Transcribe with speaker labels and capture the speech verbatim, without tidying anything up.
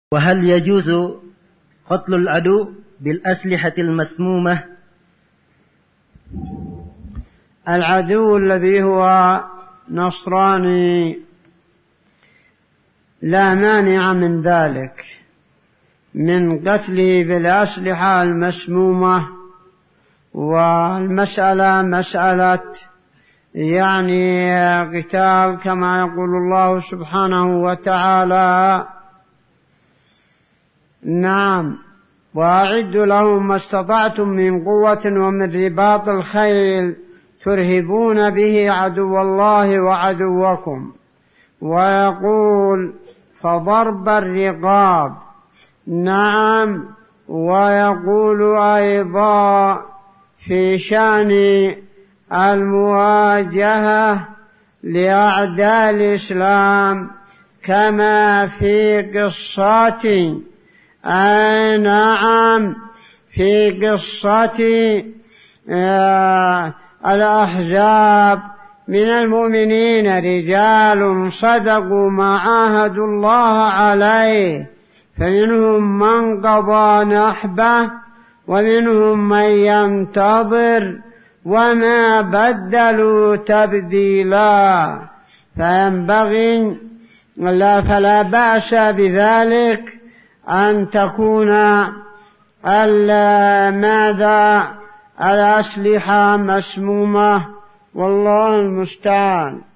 Speaker 1: وهل يجوز قتل العدو بالأسلحة المسمومة؟
Speaker 2: العدو الذي هو نصراني لا مانع من ذلك، من قتله بالأسلحة المسمومة، والمسألة مسألة يعني قتال كما يقول الله سبحانه وتعالى: نعم، وأعدوا لهم ما استطعتم من قوة ومن رباط الخيل ترهبون به عدو الله وعدوكم. ويقول: فضرب الرقاب. نعم، ويقول أيضا في شأن المواجهة لأعداء الإسلام كما في قصة أي نعم في قصة آه الأحزاب من المؤمنين رجال صدقوا ما عاهدوا الله عليه، فمنهم من قضى نحبه ومنهم من ينتظر وما بدلوا تبديلا. فينبغي لا فلا بأس بذلك أن تكون ماذا الأسلحة مسمومة، والله المستعان.